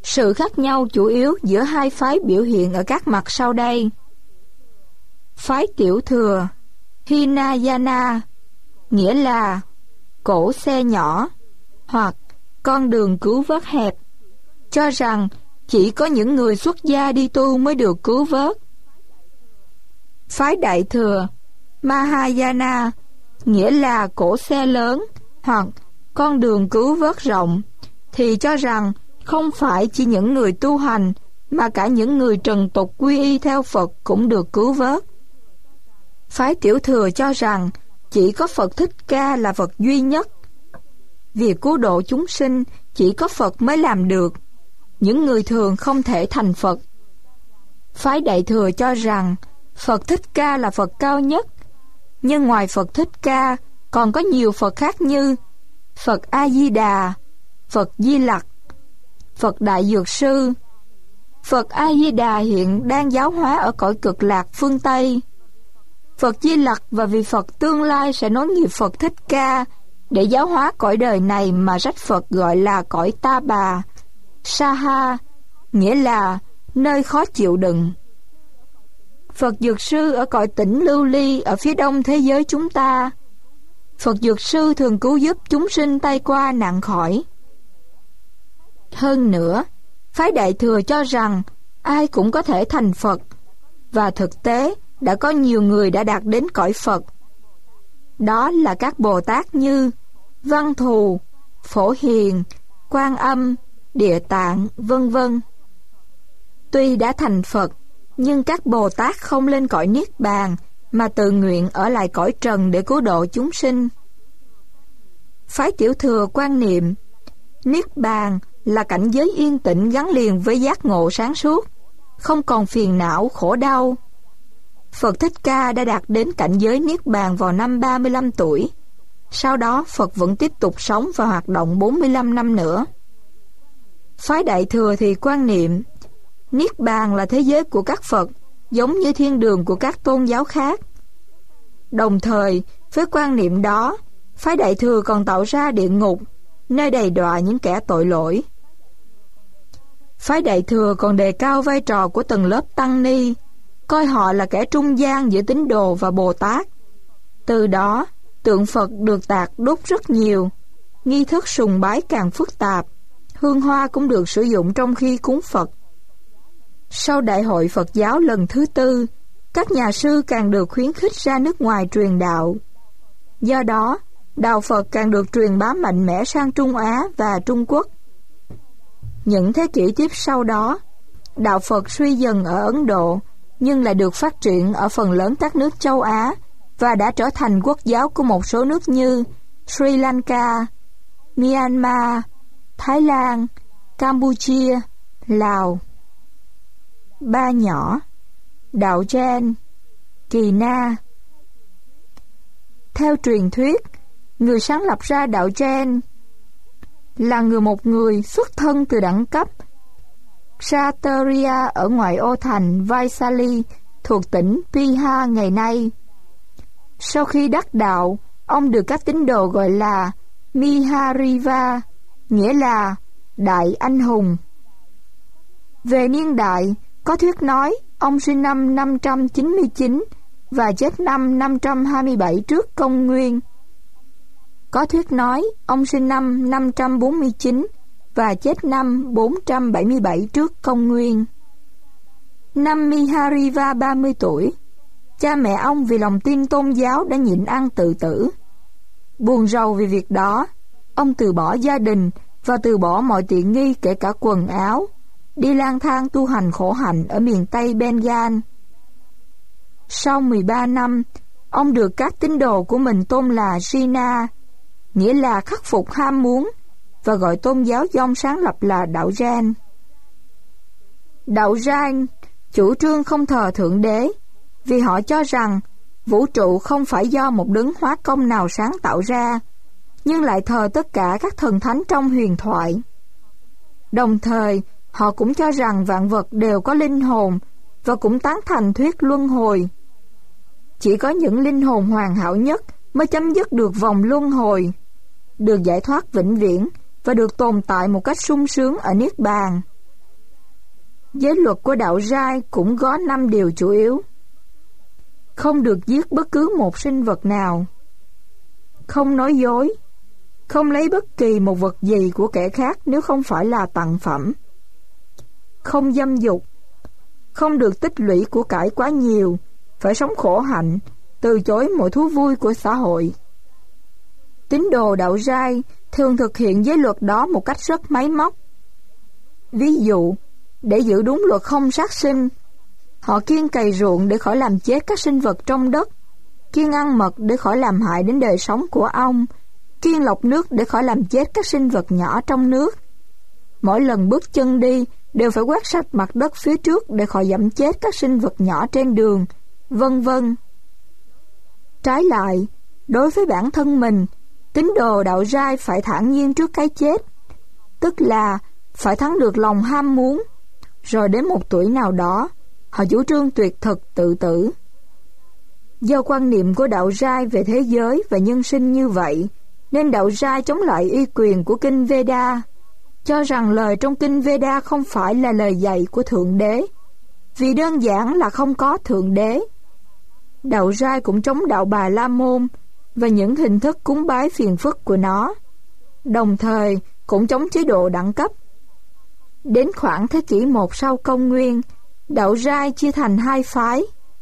Sự khác nhau chủ yếu giữa hai phái biểu hiện ở các mặt sau đây. Phái tiểu thừa Hinayana, nghĩa là cổ xe nhỏ hoặc con đường cứu vớt hẹp, cho rằng chỉ có những người xuất gia đi tu mới được cứu vớt. Phái đại thừa Mahayana, nghĩa là cổ xe lớn hoặc con đường cứu vớt rộng, thì cho rằng không phải chỉ những người tu hành mà cả những người trần tục quy y theo Phật cũng được cứu vớt. Phái tiểu thừa cho rằng chỉ có Phật Thích Ca là Phật duy nhất. Việc cứu độ chúng sinh chỉ có Phật mới làm được, những người thường không thể thành Phật. Phái đại thừa cho rằng Phật Thích Ca là Phật cao nhất, nhưng ngoài Phật Thích Ca còn có nhiều Phật khác như Phật A Di Đà, Phật Di Lặc, Phật Đại Dược Sư. Phật A Di Đà hiện đang giáo hóa ở cõi Cực Lạc phương Tây. Phật Di Lặc và vị Phật tương lai sẽ nối nghiệp Phật Thích Ca để giáo hóa cõi đời này mà sách Phật gọi là cõi Ta Bà, Saha, nghĩa là nơi khó chịu đựng. Phật Dược Sư ở cõi tỉnh Lưu Ly ở phía đông thế giới chúng ta. Phật Dược Sư thường cứu giúp chúng sinh tai qua nạn khỏi. Hơn nữa, phái đại thừa cho rằng ai cũng có thể thành Phật, và thực tế đã có nhiều người đã đạt đến cõi Phật. Đó là các Bồ Tát như Văn Thù, Phổ Hiền, Quan Âm, Địa Tạng, vân vân. Tuy đã thành Phật, nhưng các Bồ Tát không lên cõi Niết Bàn mà tự nguyện ở lại cõi trần để cứu độ chúng sinh. Phái tiểu thừa quan niệm Niết Bàn là cảnh giới yên tĩnh gắn liền với giác ngộ sáng suốt, không còn phiền não, khổ đau. Phật Thích Ca đã đạt đến cảnh giới Niết Bàn vào năm 35 tuổi. Sau đó Phật vẫn tiếp tục sống và hoạt động 45 năm nữa. Phái đại thừa thì quan niệm Niết Bàn là thế giới của các Phật, giống như thiên đường của các tôn giáo khác. Đồng thời, với quan niệm đó, phái đại thừa còn tạo ra địa ngục, nơi đầy đọa những kẻ tội lỗi. Phái đại thừa còn đề cao vai trò của tầng lớp tăng ni, coi họ là kẻ trung gian giữa tín đồ và Bồ Tát. Từ đó, tượng Phật được tạc đốt rất nhiều, nghi thức sùng bái càng phức tạp, hương hoa cũng được sử dụng trong khi cúng Phật. Sau Đại hội Phật giáo lần thứ 4, các nhà sư càng được khuyến khích ra nước ngoài truyền đạo. Do đó, đạo Phật càng được truyền bá mạnh mẽ sang Trung Á và Trung Quốc. Những thế kỷ tiếp sau đó, đạo Phật suy dần ở Ấn Độ, nhưng lại được phát triển ở phần lớn các nước châu Á và đã trở thành quốc giáo của một số nước như Sri Lanka, Myanmar, Thái Lan, Campuchia, Lào. Ba nhỏ, đạo Jain, Kỳ Na. Theo truyền thuyết, người sáng lập ra đạo Jain là một người xuất thân từ đẳng cấp Kshatriya ở ngoại ô thành Vaisali thuộc tỉnh Bihar ngày nay. Sau khi đắc đạo, ông được các tín đồ gọi là Mihariva, nghĩa là Đại Anh Hùng. Về niên đại, có thuyết nói ông sinh năm 599 và chết năm 527 trước công nguyên. Có thuyết nói ông sinh năm 549 và chết năm 477 trước công nguyên. Năm Mihariva 30 tuổi, cha mẹ ông vì lòng tin tôn giáo đã nhịn ăn tự tử. Buồn rầu vì việc đó, ông từ bỏ gia đình và từ bỏ mọi tiện nghi kể cả quần áo, đi lang thang tu hành khổ hạnh ở miền Tây Bengal. Sau 13 năm, ông được các tín đồ của mình tôn là Jina, nghĩa là khắc phục ham muốn, và gọi tôn giáo do ông sáng lập là đạo Jain. Đạo Jain chủ trương không thờ Thượng Đế, vì họ cho rằng vũ trụ không phải do một đấng hóa công nào sáng tạo ra, nhưng lại thờ tất cả các thần thánh trong huyền thoại. Đồng thời, họ cũng cho rằng vạn vật đều có linh hồn và cũng tán thành thuyết luân hồi. Chỉ có những linh hồn hoàn hảo nhất mới chấm dứt được vòng luân hồi, được giải thoát vĩnh viễn và được tồn tại một cách sung sướng ở Niết Bàn. Giới luật của đạo Giai cũng có 5 điều chủ yếu. Không được giết bất cứ một sinh vật nào, không nói dối, không lấy bất kỳ một vật gì của kẻ khác nếu không phải là tặng phẩm, không dâm dục, không được tích lũy của cải quá nhiều, phải sống khổ hạnh, từ chối mọi thú vui của xã hội. Tín đồ đạo Giai thường thực hiện giới luật đó một cách rất máy móc. Ví dụ, để giữ đúng luật không sát sinh, họ kiêng cày ruộng để khỏi làm chết các sinh vật trong đất, kiêng ăn mật để khỏi làm hại đến đời sống của ong, kiêng lọc nước để khỏi làm chết các sinh vật nhỏ trong nước. Mỗi lần bước chân đi đều phải quét sạch mặt đất phía trước để khỏi dẫm chết các sinh vật nhỏ trên đường, vân vân. Trái lại, đối với bản thân mình, tín đồ đạo Giai phải thản nhiên trước cái chết, tức là phải thắng được lòng ham muốn, rồi đến một tuổi nào đó, họ chủ trương tuyệt thực tự tử. Do quan niệm của đạo Giai về thế giới và nhân sinh như vậy, nên đạo Giai chống lại uy quyền của kinh Veda, cho rằng lời trong kinh Veda không phải là lời dạy của Thượng Đế, vì đơn giản là không có Thượng Đế. Đạo Giai cũng chống đạo Bà La Môn và những hình thức cúng bái phiền phức của nó, đồng thời cũng chống chế độ đẳng cấp. Đến khoảng thế kỷ 1 sau công nguyên, đạo Giai chia thành 2 phái.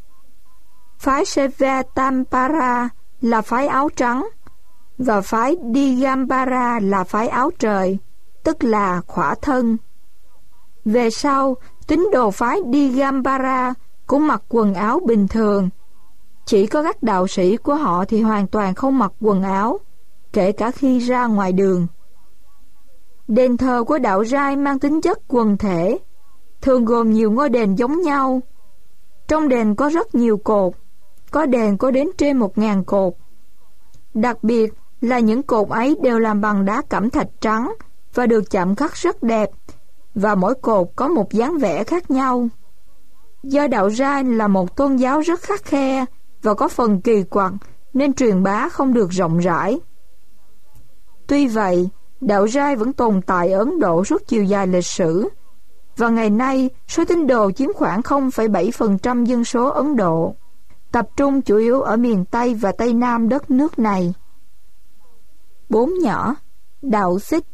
Phái Sevatampara là phái áo trắng, và phái Digambara là phái áo trời, tức là khỏa thân. Về sau, tín đồ phái Digambara cũng mặc quần áo bình thường. Chỉ có các đạo sĩ của họ thì hoàn toàn không mặc quần áo, kể cả khi ra ngoài đường. Đền thờ của đạo Giai mang tính chất quần thể, thường gồm nhiều ngôi đền giống nhau. Trong đền có rất nhiều cột, có đền có đến trên 1.000 cột. Đặc biệt là những cột ấy đều làm bằng đá cẩm thạch trắng và được chạm khắc rất đẹp, và mỗi cột có một dáng vẽ khác nhau. Do đạo Giai là một tôn giáo rất khắt khe và có phần kỳ quặc, nên truyền bá không được rộng rãi. Tuy vậy, đạo Giai vẫn tồn tại ở Ấn Độ suốt chiều dài lịch sử, và ngày nay số tín đồ chiếm khoảng 0,7% dân số Ấn Độ, tập trung chủ yếu ở miền Tây và Tây Nam đất nước này. 4 nhỏ, đạo Sikh.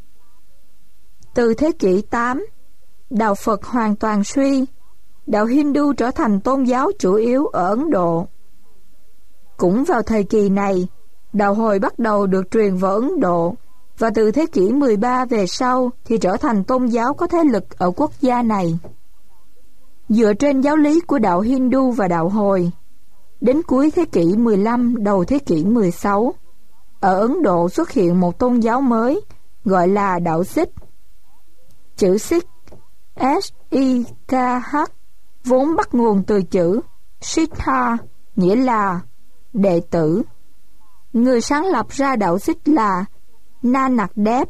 Từ thế kỷ 8, đạo Phật hoàn toàn suy, đạo Hindu trở thành tôn giáo chủ yếu ở Ấn Độ. Cũng vào thời kỳ này, đạo Hồi bắt đầu được truyền vào Ấn Độ, và từ thế kỷ 13 về sau thì trở thành tôn giáo có thế lực ở quốc gia này. Dựa trên giáo lý của đạo Hindu và đạo Hồi, đến cuối thế kỷ 15, đầu thế kỷ 16, ở Ấn Độ xuất hiện một tôn giáo mới gọi là đạo Sikh. Chữ Sikh, S-I-K-H, vốn bắt nguồn từ chữ Siddha, nghĩa là đệ tử. Người sáng lập ra đạo Sikh là Nanak Dev,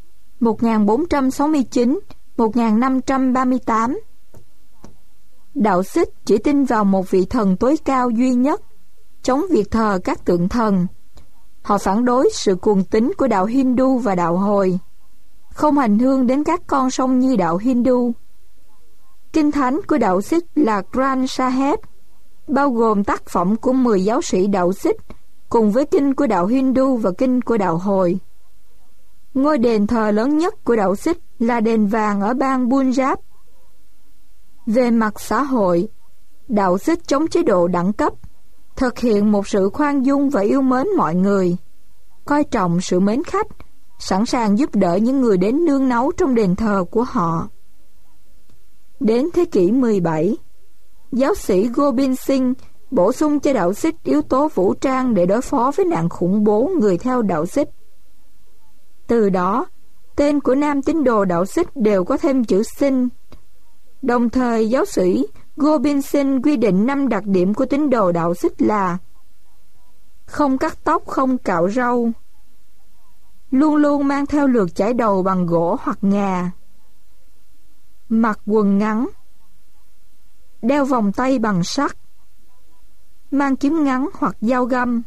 1469-1538. Đạo Sikh chỉ tin vào một vị thần tối cao duy nhất, chống việc thờ các tượng thần. Họ phản đối sự cuồng tín của đạo Hindu và đạo Hồi, không hành hương đến các con sông như đạo Hindu. Kinh thánh của đạo Sikh là Granth Sahib, bao gồm tác phẩm của 10 giáo sĩ đạo Sikh, cùng với kinh của đạo Hindu và kinh của đạo Hồi. Ngôi đền thờ lớn nhất của đạo Sikh là đền vàng ở bang Punjab. Về mặt xã hội, đạo Sikh chống chế độ đẳng cấp, thực hiện một sự khoan dung và yêu mến mọi người, coi trọng sự mến khách, sẵn sàng giúp đỡ những người đến nương náu trong đền thờ của họ. Đến thế kỷ 17, giáo sĩ Gobind Singh bổ sung cho đạo Sikh yếu tố vũ trang để đối phó với nạn khủng bố người theo đạo Sikh. Từ đó, tên của nam tín đồ đạo Sikh đều có thêm chữ Singh. Đồng thời, giáo sĩ Gobind Singh quy định 5 đặc điểm của tín đồ đạo Sikh là: không cắt tóc, không cạo râu, luôn luôn mang theo lược chải đầu bằng gỗ hoặc ngà, mặc quần ngắn, đeo vòng tay bằng sắt, mang kiếm ngắn hoặc dao găm.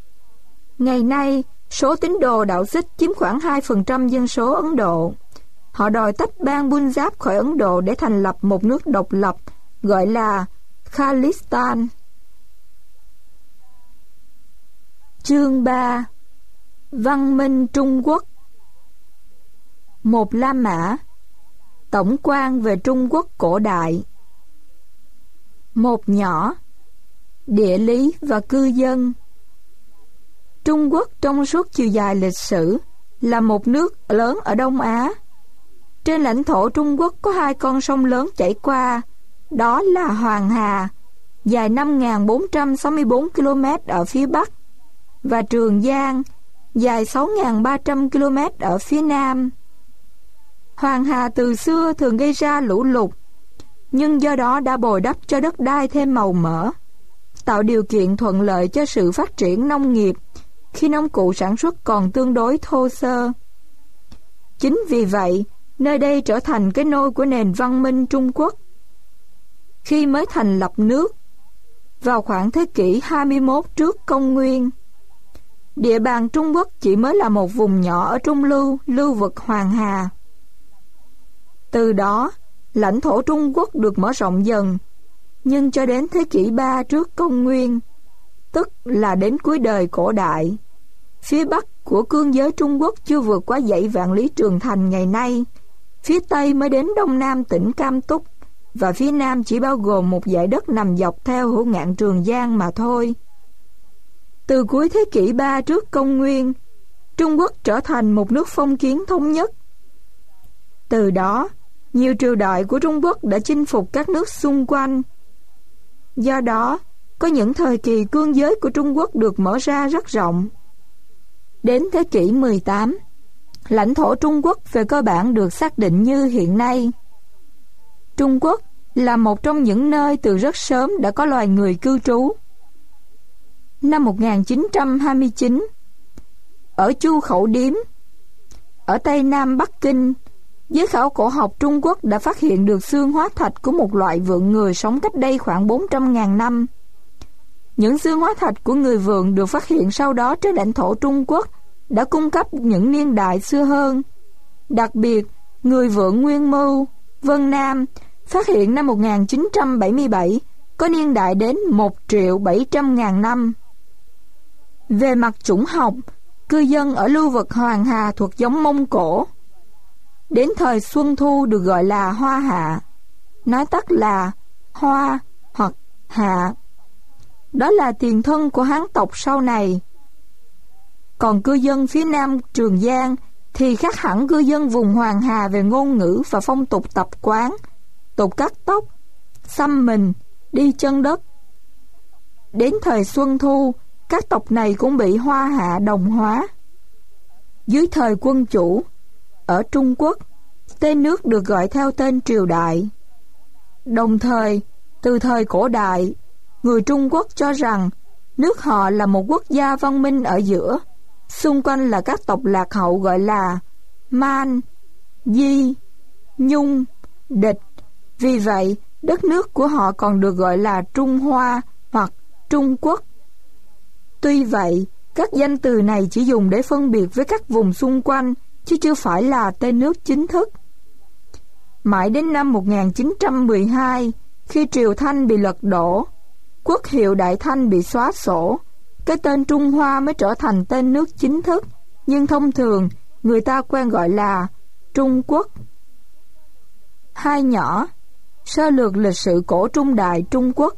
Ngày nay, số tín đồ đạo Sikh chiếm khoảng 2% dân số Ấn Độ. họ đòi tách bang Punjab khỏi Ấn Độ để thành lập một nước độc lập gọi là Khalistan. Chương 3. Văn minh Trung Quốc. Một La Mã. Tổng quan về Trung Quốc cổ đại. Một nhỏ. Địa lý và cư dân. Trung Quốc trong suốt chiều dài lịch sử là một nước lớn ở Đông Á. Trên lãnh thổ Trung Quốc có hai con sông lớn chảy qua, đó là Hoàng Hà, dài 5.464 km ở phía Bắc, và Trường Giang, dài 6.300 km ở phía Nam. Hoàng Hà từ xưa thường gây ra lũ lụt, nhưng do đó đã bồi đắp cho đất đai thêm màu mỡ, tạo điều kiện thuận lợi cho sự phát triển nông nghiệp khi nông cụ sản xuất còn tương đối thô sơ. Chính vì vậy, nơi đây trở thành cái nôi của nền văn minh Trung Quốc. Khi mới thành lập nước, vào khoảng thế kỷ 21 trước công nguyên, địa bàn Trung Quốc chỉ mới là một vùng nhỏ ở trung lưu vực Hoàng Hà. Từ đó, lãnh thổ Trung Quốc được mở rộng dần, nhưng cho đến thế kỷ 3 trước công nguyên, tức là đến cuối đời cổ đại, phía Bắc của cương giới Trung Quốc chưa vượt qua dãy Vạn Lý Trường Thành ngày nay, phía Tây mới đến Đông Nam tỉnh Cam Túc, và phía Nam chỉ bao gồm một dải đất nằm dọc theo hữu ngạn Trường Giang mà thôi. Từ cuối thế kỷ 3 trước công nguyên, Trung Quốc trở thành một nước phong kiến thống nhất. Từ đó, nhiều triều đại của Trung Quốc đã chinh phục các nước xung quanh. Do đó, có những thời kỳ cương giới của Trung Quốc được mở ra rất rộng. Đến thế kỷ 18, lãnh thổ Trung Quốc về cơ bản được xác định như hiện nay. Trung Quốc là một trong những nơi từ rất sớm đã có loài người cư trú. Năm 1929, ở Chu Khẩu Điếm, ở Tây Nam Bắc Kinh, giới khảo cổ học Trung Quốc đã phát hiện được xương hóa thạch của một loại vượn người sống cách đây khoảng 400.000 năm. Những xương hóa thạch của người vượn được phát hiện sau đó trên lãnh thổ Trung Quốc đã cung cấp những niên đại xưa hơn. Đặc biệt, người vượn Nguyên Mưu, Vân Nam, phát hiện năm 1977, có niên đại đến 1.700.000 năm. Về mặt chủng học, cư dân ở lưu vực Hoàng Hà thuộc giống Mông Cổ. Đến thời Xuân Thu được gọi là Hoa Hạ, nói tắt là Hoa hoặc Hạ. Đó là tiền thân của Hán tộc sau này. Còn cư dân phía Nam Trường Giang thì khác hẳn cư dân vùng Hoàng Hà về ngôn ngữ và phong tục tập quán, tục cắt tóc, xăm mình, đi chân đất. Đến thời Xuân Thu, các tộc này cũng bị Hoa Hạ đồng hóa. Dưới thời quân chủ, ở Trung Quốc, tên nước được gọi theo tên triều đại. Đồng thời, từ thời cổ đại, người Trung Quốc cho rằng nước họ là một quốc gia văn minh ở giữa, xung quanh là các tộc lạc hậu gọi là Man, Di, Nhung, Địch. Vì vậy, đất nước của họ còn được gọi là Trung Hoa hoặc Trung Quốc. Tuy vậy, các danh từ này chỉ dùng để phân biệt với các vùng xung quanh, chứ chưa phải là tên nước chính thức. Mãi đến năm 1912, khi Triều Thanh bị lật đổ, quốc hiệu Đại Thanh bị xóa sổ, cái tên Trung Hoa mới trở thành tên nước chính thức, nhưng thông thường người ta quen gọi là Trung Quốc. Hai nhỏ. Sơ lược lịch sử cổ trung đại Trung Quốc.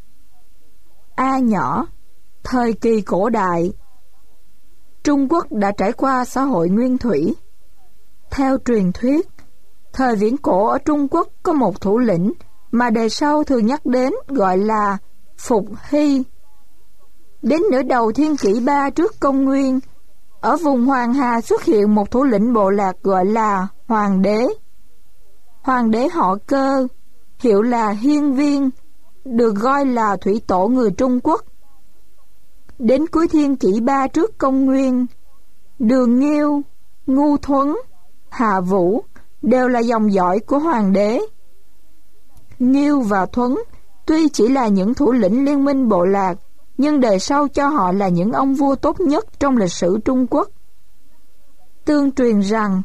A nhỏ. Thời kỳ cổ đại. Trung Quốc đã trải qua xã hội nguyên thủy. Theo truyền thuyết, thời viễn cổ ở Trung Quốc có một thủ lĩnh mà đời sau thường nhắc đến gọi là Phục Hy. Đến nửa đầu thiên kỷ 3 trước công nguyên, ở vùng Hoàng Hà xuất hiện một thủ lĩnh bộ lạc gọi là Hoàng đế. Hoàng đế họ Cơ, hiệu là Hiên Viên, được gọi là thủy tổ người Trung Quốc. Đến cuối thiên kỷ 3 trước công nguyên, Đường Nghiêu, Ngu Thuấn, Hạ Vũ đều là dòng dõi của hoàng đế. Nghiêu và Thuấn tuy chỉ là những thủ lĩnh liên minh bộ lạc, nhưng đời sau cho họ là những ông vua tốt nhất trong lịch sử Trung Quốc. Tương truyền rằng,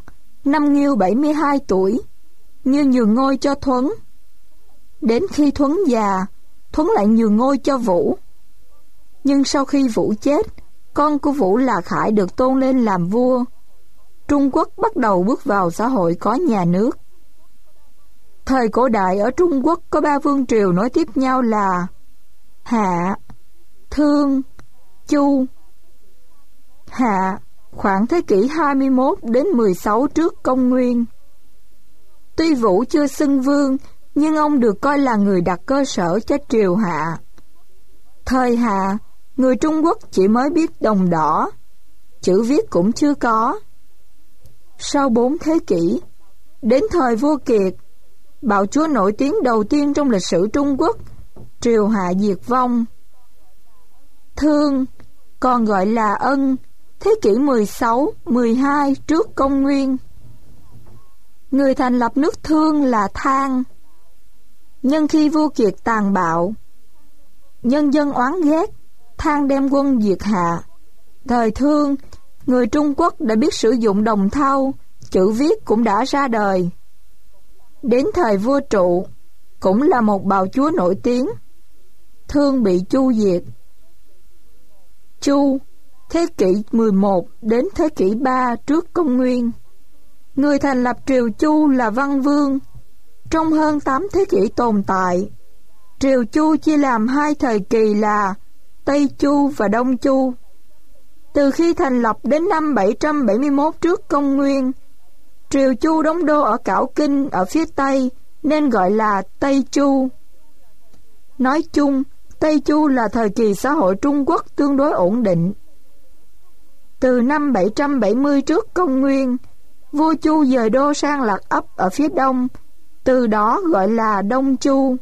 năm Nghiêu 72 tuổi, như nhường ngôi cho Thuấn. Đến khi Thuấn già, Thuấn lại nhường ngôi cho Vũ. Nhưng sau khi Vũ chết, con của Vũ là Khải được tôn lên làm vua. Trung Quốc bắt đầu bước vào xã hội có nhà nước. Thời cổ đại ở Trung Quốc có 3 vương triều nối tiếp nhau là Hạ, Thương, Chu. Hạ khoảng thế kỷ 21 đến 16 trước công nguyên. Tuy Vũ chưa xưng vương, nhưng ông được coi là người đặt cơ sở cho triều Hạ. Thời Hạ, người Trung Quốc chỉ mới biết đồng đỏ, chữ viết cũng chưa có. Sau 4 thế kỷ, đến thời vua Kiệt, bạo chúa nổi tiếng đầu tiên trong lịch sử Trung Quốc, triều Hạ diệt vong. Thương, còn gọi là Ân, thế kỷ 16, 12 trước công nguyên. Người thành lập nước Thương là Thang. Nhưng khi vua Kiệt tàn bạo, nhân dân oán ghét, Thang đem quân diệt Hạ. Thời Thương, người Trung Quốc đã biết sử dụng đồng thau, chữ viết cũng đã ra đời. Đến thời vua Trụ, cũng là một bạo chúa nổi tiếng, Thương bị Chu diệt. Chu, thế kỷ 11 đến thế kỷ 3 trước công nguyên. Người thành lập triều Chu là Văn Vương. Trong hơn 8 thế kỷ tồn tại, triều Chu chia làm 2 thời kỳ là Tây Chu và Đông Chu. Từ khi thành lập đến năm 771 trước công nguyên, triều Chu đóng đô ở Cảo Kinh ở phía Tây nên gọi là Tây Chu. Nói chung, Tây Chu là thời kỳ xã hội Trung Quốc tương đối ổn định. Từ năm 770 trước công nguyên, vua Chu dời đô sang Lạc Ấp ở phía đông, từ đó gọi là Đông Chu.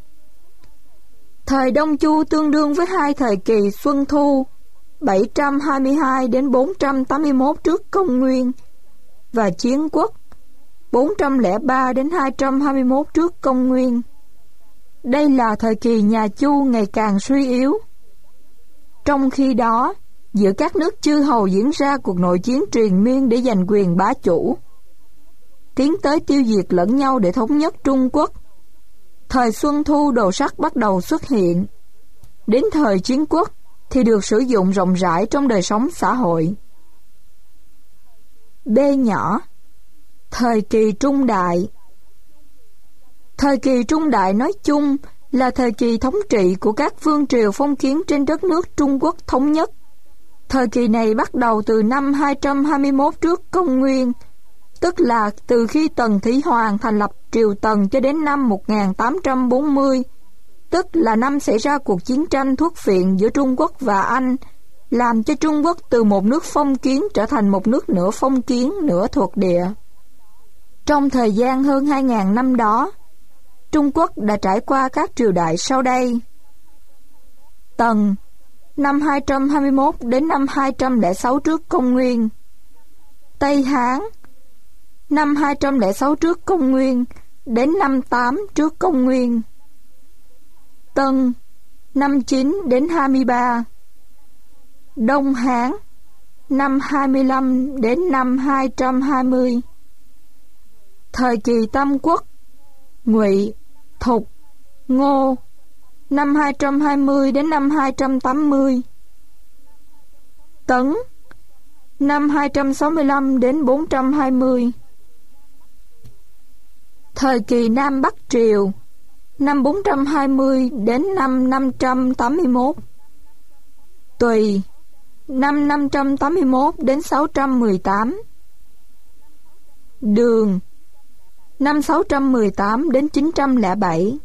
Thời Đông Chu tương đương với 2 thời kỳ Xuân Thu 722 đến 481 trước công nguyên và Chiến Quốc 403 đến 221 trước công nguyên. Đây là thời kỳ nhà Chu ngày càng suy yếu. Trong khi đó, giữa các nước chư hầu diễn ra cuộc nội chiến triền miên để giành quyền bá chủ, tiến tới tiêu diệt lẫn nhau để thống nhất Trung Quốc. Thời Xuân Thu đồ sắt bắt đầu xuất hiện. Đến thời Chiến Quốc thì được sử dụng rộng rãi trong đời sống xã hội. B nhỏ. Thời kỳ Trung Đại. Thời kỳ Trung Đại nói chung là thời kỳ thống trị của các vương triều phong kiến trên đất nước Trung Quốc thống nhất. Thời kỳ này bắt đầu từ năm 221 trước công nguyên, tức là từ khi Tần Thủy Hoàng thành lập triều Tần cho đến năm 1840, tức là năm xảy ra cuộc chiến tranh thuốc phiện giữa Trung Quốc và Anh, làm cho Trung Quốc từ một nước phong kiến trở thành một nước nửa phong kiến, nửa thuộc địa. Trong thời gian hơn 2.000 năm đó, Trung Quốc đã trải qua các triều đại sau đây. Tần, năm 221 đến năm 206 trước công nguyên. Tây Hán, năm 206 trước công nguyên đến năm 8 trước công nguyên. Tân, năm 9 đến 23. Đông Hán, năm 25 đến năm 220. Thời kỳ Tam Quốc, Ngụy, Thục, Ngô, năm 220 đến năm 280. Tấn, năm 265 đến 420. Thời kỳ Nam Bắc Triều, năm 420 đến năm 581. Tùy, năm 581 đến 618. Đường, năm 618 đến 907.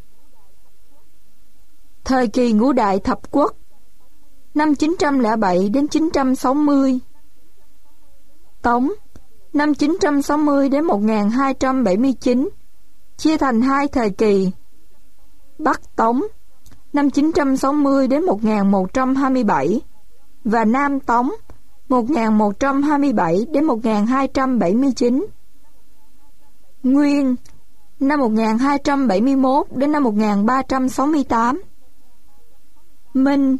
Thời kỳ Ngũ Đại Thập Quốc, năm 907 đến 960. Tống, năm 960 đến 1279, chia thành 2 thời kỳ. Bắc Tống, năm 960 đến 1127 và Nam Tống, 1127 đến 1279. Nguyên, năm 1271 đến năm 1368. Minh,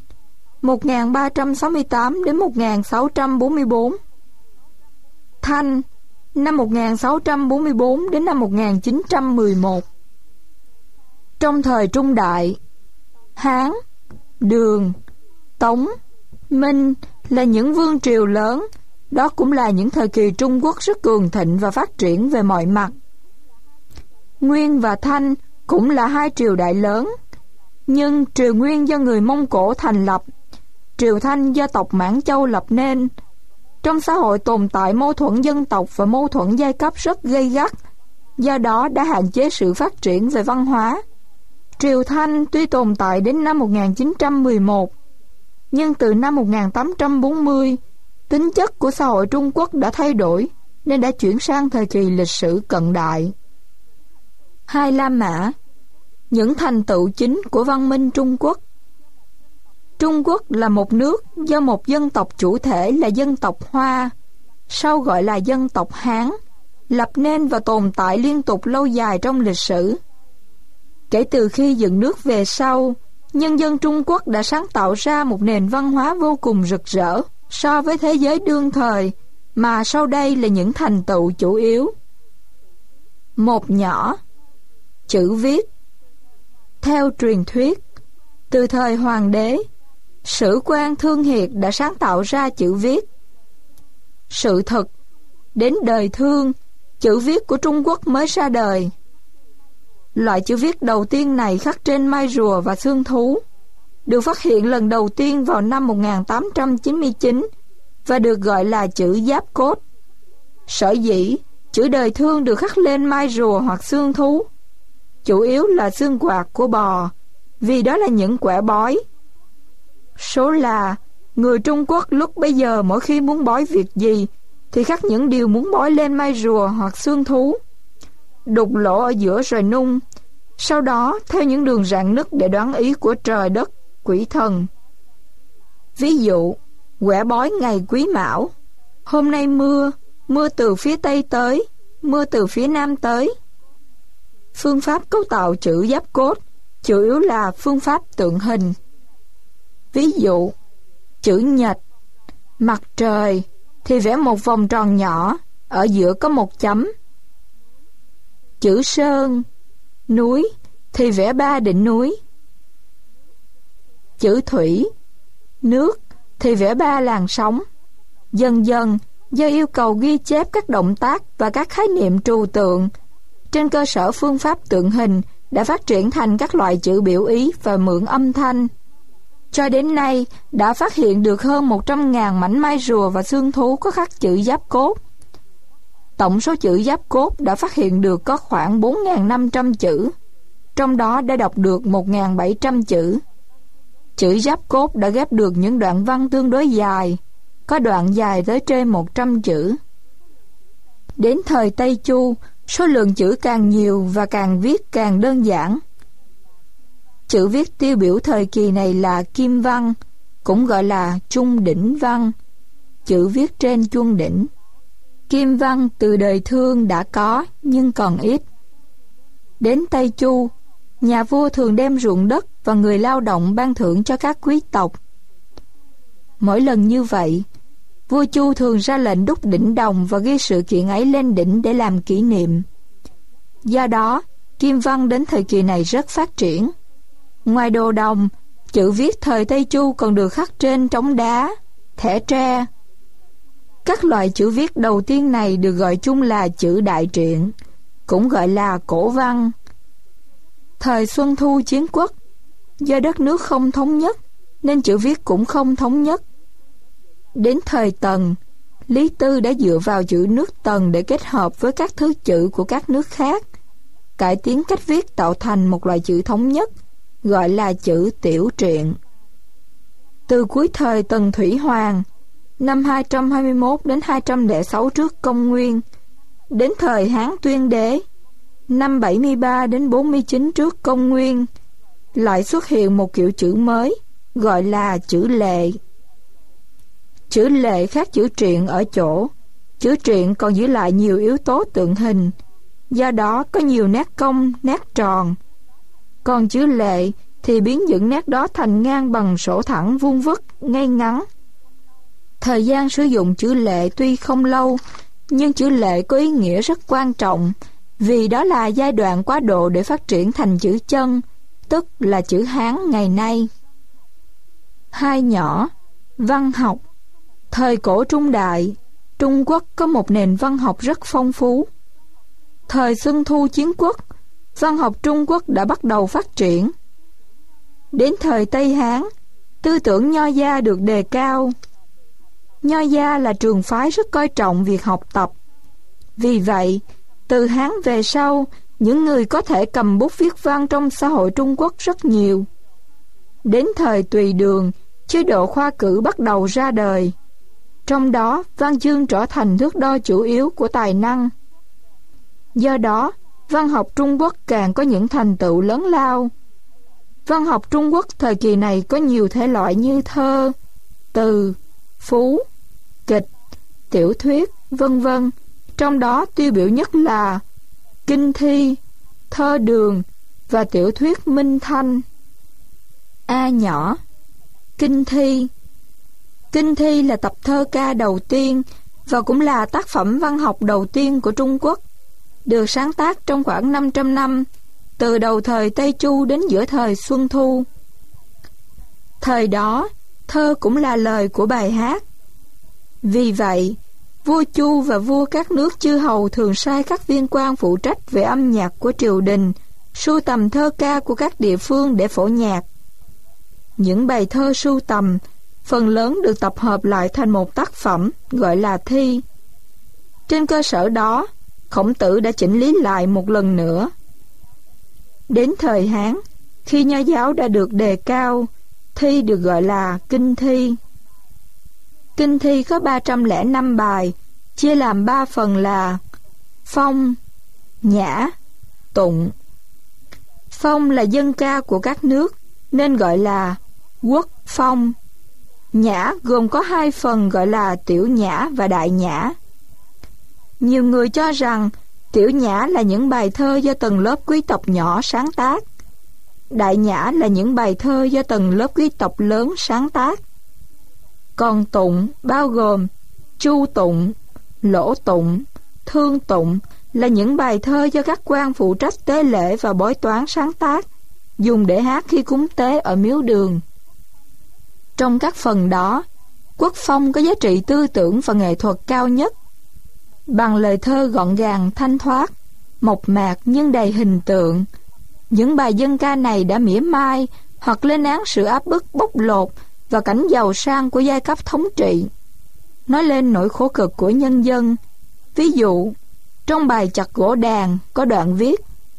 1368 đến 1644. Thanh, năm 1644 đến năm 1911. Trong thời Trung Đại, Hán, Đường, Tống, Minh là những vương triều lớn. Đó cũng là những thời kỳ Trung Quốc rất cường thịnh và phát triển về mọi mặt. Nguyên và Thanh cũng là hai triều đại lớn. Nhưng triều Nguyên do người Mông Cổ thành lập, triều Thanh do tộc Mãn Châu lập nên. Trong xã hội tồn tại mâu thuẫn dân tộc và mâu thuẫn giai cấp rất gay gắt, do đó đã hạn chế sự phát triển về văn hóa. Triều Thanh tuy tồn tại đến năm 1911, nhưng từ năm 1840, tính chất của xã hội Trung Quốc đã thay đổi nên đã chuyển sang thời kỳ lịch sử cận đại. Hai La Mã, những thành tựu chính của văn minh Trung Quốc. Trung Quốc là một nước do một dân tộc chủ thể là dân tộc Hoa, sau gọi là dân tộc Hán, lập nên và tồn tại liên tục lâu dài trong lịch sử. Kể từ khi dựng nước về sau, nhân dân Trung Quốc đã sáng tạo ra một nền văn hóa vô cùng rực rỡ so với thế giới đương thời, mà sau đây là những thành tựu chủ yếu. Một nhỏ, chữ viết. Theo truyền thuyết, từ thời hoàng đế, Sử quan Thương Hiệt đã sáng tạo ra chữ viết. Sự thật, đến đời Thương, chữ viết của Trung Quốc mới ra đời. Loại chữ viết đầu tiên này khắc trên mai rùa và xương thú, được phát hiện lần đầu tiên vào năm 1899 và được gọi là chữ Giáp Cốt. Sở dĩ chữ đời Thương được khắc lên mai rùa hoặc xương thú, chủ yếu là xương quạt của bò, vì đó là những quẻ bói. Số là người Trung Quốc lúc bấy giờ mỗi khi muốn bói việc gì thì khắc những điều muốn bói lên mai rùa hoặc xương thú, đục lỗ ở giữa rồi nung, sau đó theo những đường rạn nứt để đoán ý của trời đất, quỷ thần. Ví dụ, quẻ bói ngày Quý Mão: hôm nay mưa, mưa từ phía Tây tới, mưa từ phía Nam tới. Phương pháp cấu tạo chữ Giáp Cốt chủ yếu là phương pháp tượng hình. Ví dụ, chữ Nhật, mặt trời thì vẽ một vòng tròn nhỏ, ở giữa có một chấm. Chữ Sơn, núi thì vẽ 3 đỉnh núi. Chữ Thủy, nước thì vẽ 3 làn sóng. Dần dần, do yêu cầu ghi chép các động tác và các khái niệm trừu tượng, trên cơ sở phương pháp tượng hình đã phát triển thành các loại chữ biểu ý và mượn âm thanh. Cho đến nay, đã phát hiện được hơn 100.000 mảnh mai rùa và xương thú có khắc chữ Giáp Cốt. Tổng số chữ Giáp Cốt đã phát hiện được có khoảng 4.500 chữ, trong đó đã đọc được 1.700 chữ. Chữ Giáp Cốt đã ghép được những đoạn văn tương đối dài, có đoạn dài tới trên 100 chữ. Đến thời Tây Chu, số lượng chữ càng nhiều và càng viết càng đơn giản. Chữ viết tiêu biểu thời kỳ này là Kim văn, cũng gọi là Trung đỉnh văn, chữ viết trên chuông đỉnh. Kim văn từ đời Thương đã có nhưng còn ít. Đến Tây Chu, nhà vua thường đem ruộng đất và người lao động ban thưởng cho các quý tộc. Mỗi lần như vậy, vua Chu thường ra lệnh đúc đỉnh đồng và ghi sự kiện ấy lên đỉnh để làm kỷ niệm. Do đó, Kim văn đến thời kỳ này rất phát triển. Ngoài đồ đồng, chữ viết thời Tây Chu còn được khắc trên trống đá, thẻ tre. Các loại chữ viết đầu tiên này được gọi chung là chữ Đại Truyện, cũng gọi là cổ văn. Thời Xuân Thu Chiến Quốc, do đất nước không thống nhất nên chữ viết cũng không thống nhất. Đến thời Tần, Lý Tư đã dựa vào chữ nước Tần để kết hợp với các thứ chữ của các nước khác, cải tiến cách viết tạo thành một loại chữ thống nhất, gọi là chữ Tiểu Truyện. Từ cuối thời Tần Thủy Hoàng, năm 221 đến 206 trước Công nguyên, đến thời Hán Tuyên Đế, năm 73 đến 49 trước Công nguyên, lại xuất hiện một kiểu chữ mới, gọi là chữ Lệ. Chữ Lệ khác chữ Truyện ở chỗ, chữ Truyện còn giữ lại nhiều yếu tố tượng hình, do đó có nhiều nét cong, nét tròn. Còn chữ Lệ thì biến những nét đó thành ngang bằng sổ thẳng vuông vức, ngay ngắn. Thời gian sử dụng chữ Lệ tuy không lâu, nhưng chữ lệ có ý nghĩa rất quan trọng, vì đó là giai đoạn quá độ để phát triển thành chữ chân, tức là chữ Hán ngày nay. Hai nhỏ, văn học. Thời cổ trung đại, Trung Quốc có một nền văn học rất phong phú. Thời Xuân Thu Chiến Quốc, văn học Trung Quốc đã bắt đầu phát triển. Đến thời Tây Hán, tư tưởng Nho gia được đề cao. Nho gia là trường phái rất coi trọng việc học tập. Vì vậy, từ Hán về sau, những người có thể cầm bút viết văn trong xã hội Trung Quốc rất nhiều. Đến thời Tùy Đường, chế độ khoa cử bắt đầu ra đời. Trong đó, văn chương trở thành thước đo chủ yếu của tài năng. Do đó, văn học Trung Quốc càng có những thành tựu lớn lao. Văn học Trung Quốc thời kỳ này có nhiều thể loại như thơ, từ, phú, kịch, tiểu thuyết, vân vân. Trong đó tiêu biểu nhất là kinh thi, thơ đường và tiểu thuyết Minh Thanh. A nhỏ. Kinh thi. Kinh thi là tập thơ ca đầu tiên và cũng là tác phẩm văn học đầu tiên của Trung Quốc, được sáng tác trong khoảng 500 năm, từ đầu thời Tây Chu đến giữa thời Xuân Thu. Thời đó, thơ cũng là lời của bài hát. Vì vậy, vua Chu và vua các nước chư hầu thường sai các viên quan phụ trách về âm nhạc của triều đình sưu tầm thơ ca của các địa phương để phổ nhạc. Những bài thơ sưu tầm phần lớn được tập hợp lại thành một tác phẩm gọi là thi. Trên cơ sở đó, Khổng Tử đã chỉnh lý lại một lần nữa. Đến thời Hán, khi Nho giáo đã được đề cao, thi được gọi là kinh thi. Kinh thi có 305 bài, chia làm 3 phần là phong, nhã, tụng. Phong là dân ca của các nước, nên gọi là quốc phong. Nhã gồm có 2 phần gọi là tiểu nhã và đại nhã. Nhiều người cho rằng tiểu nhã là những bài thơ do tầng lớp quý tộc nhỏ sáng tác. Đại nhã là những bài thơ do tầng lớp quý tộc lớn sáng tác. Còn tụng bao gồm chu tụng, lỗ tụng, thương tụng là những bài thơ do các quan phụ trách tế lễ và bói toán sáng tác, dùng để hát khi cúng tế ở miếu đường. Trong các phần đó, quốc phong có giá trị tư tưởng và nghệ thuật cao nhất. Bằng lời thơ gọn gàng thanh thoát, mộc mạc nhưng đầy hình tượng, những bài dân ca này đã mỉa mai hoặc lên án sự áp bức bóc lột và cảnh giàu sang của giai cấp thống trị, nói lên nỗi khổ cực của nhân dân. Ví dụ, trong bài Chặt Gỗ Đàn có đoạn viết: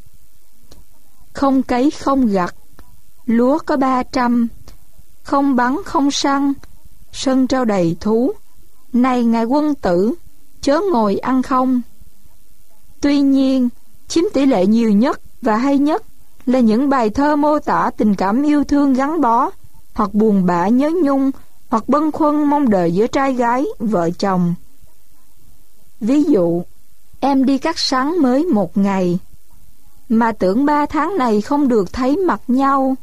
không cấy không gặt, lúa có 300, không bắn không săn, sân trao đầy thú, này ngài quân tử, chớ ngồi ăn không. Tuy nhiên, chiếm tỷ lệ nhiều nhất và hay nhất là những bài thơ mô tả tình cảm yêu thương gắn bó, hoặc buồn bã nhớ nhung, hoặc bâng khuâng mong đợi giữa trai gái, vợ chồng. Ví dụ, em đi cắt sắn mới 1 ngày, mà tưởng 3 tháng này không được thấy mặt nhau.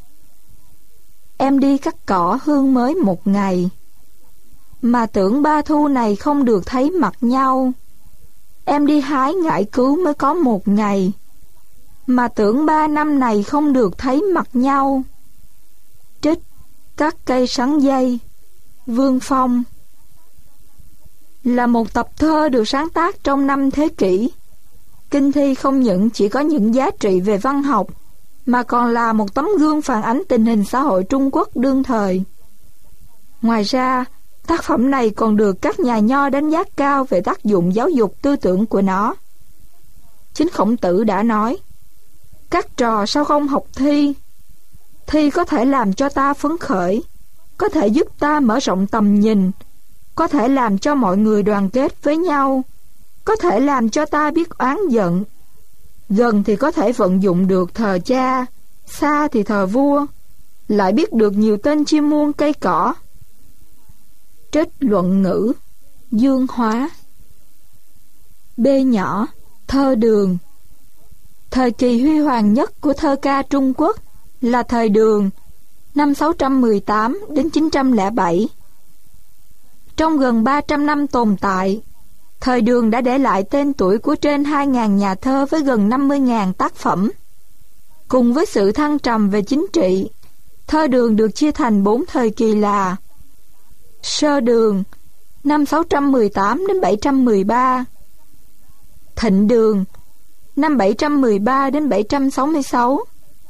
Em đi cắt cỏ hương mới 1 ngày, mà tưởng 3 thu này không được thấy mặt nhau. Em đi hái ngải cứu mới có 1 ngày, mà tưởng 3 năm này không được thấy mặt nhau. Trích Các cây sắn dây, Vương Phong. Là một tập thơ được sáng tác trong 5 thế kỷ, kinh thi không những chỉ có những giá trị về văn học, mà còn là một tấm gương phản ánh tình hình xã hội Trung Quốc đương thời. Ngoài ra, tác phẩm này còn được các nhà nho đánh giá cao về tác dụng giáo dục tư tưởng của nó. Chính Khổng Tử đã nói: các trò sao không học thi? Thi có thể làm cho ta phấn khởi, có thể giúp ta mở rộng tầm nhìn, có thể làm cho mọi người đoàn kết với nhau, có thể làm cho ta biết oán giận. Gần thì có thể vận dụng được thờ cha, xa thì thờ vua, lại biết được nhiều tên chim muôn cây cỏ. Trích Luận Ngữ, Dương Hóa. B nhỏ, thơ đường. Thời kỳ huy hoàng nhất của thơ ca Trung Quốc là thời Đường, năm 618 đến 907. Trong gần 300 năm tồn tại, Thời Đường đã để lại tên tuổi của trên 2.000 nhà thơ với gần 50.000 tác phẩm. Cùng với sự thăng trầm về chính trị, thơ Đường được chia thành 4 thời kỳ là: Sơ Đường năm 618 đến 713, Thịnh Đường năm 713 đến 766,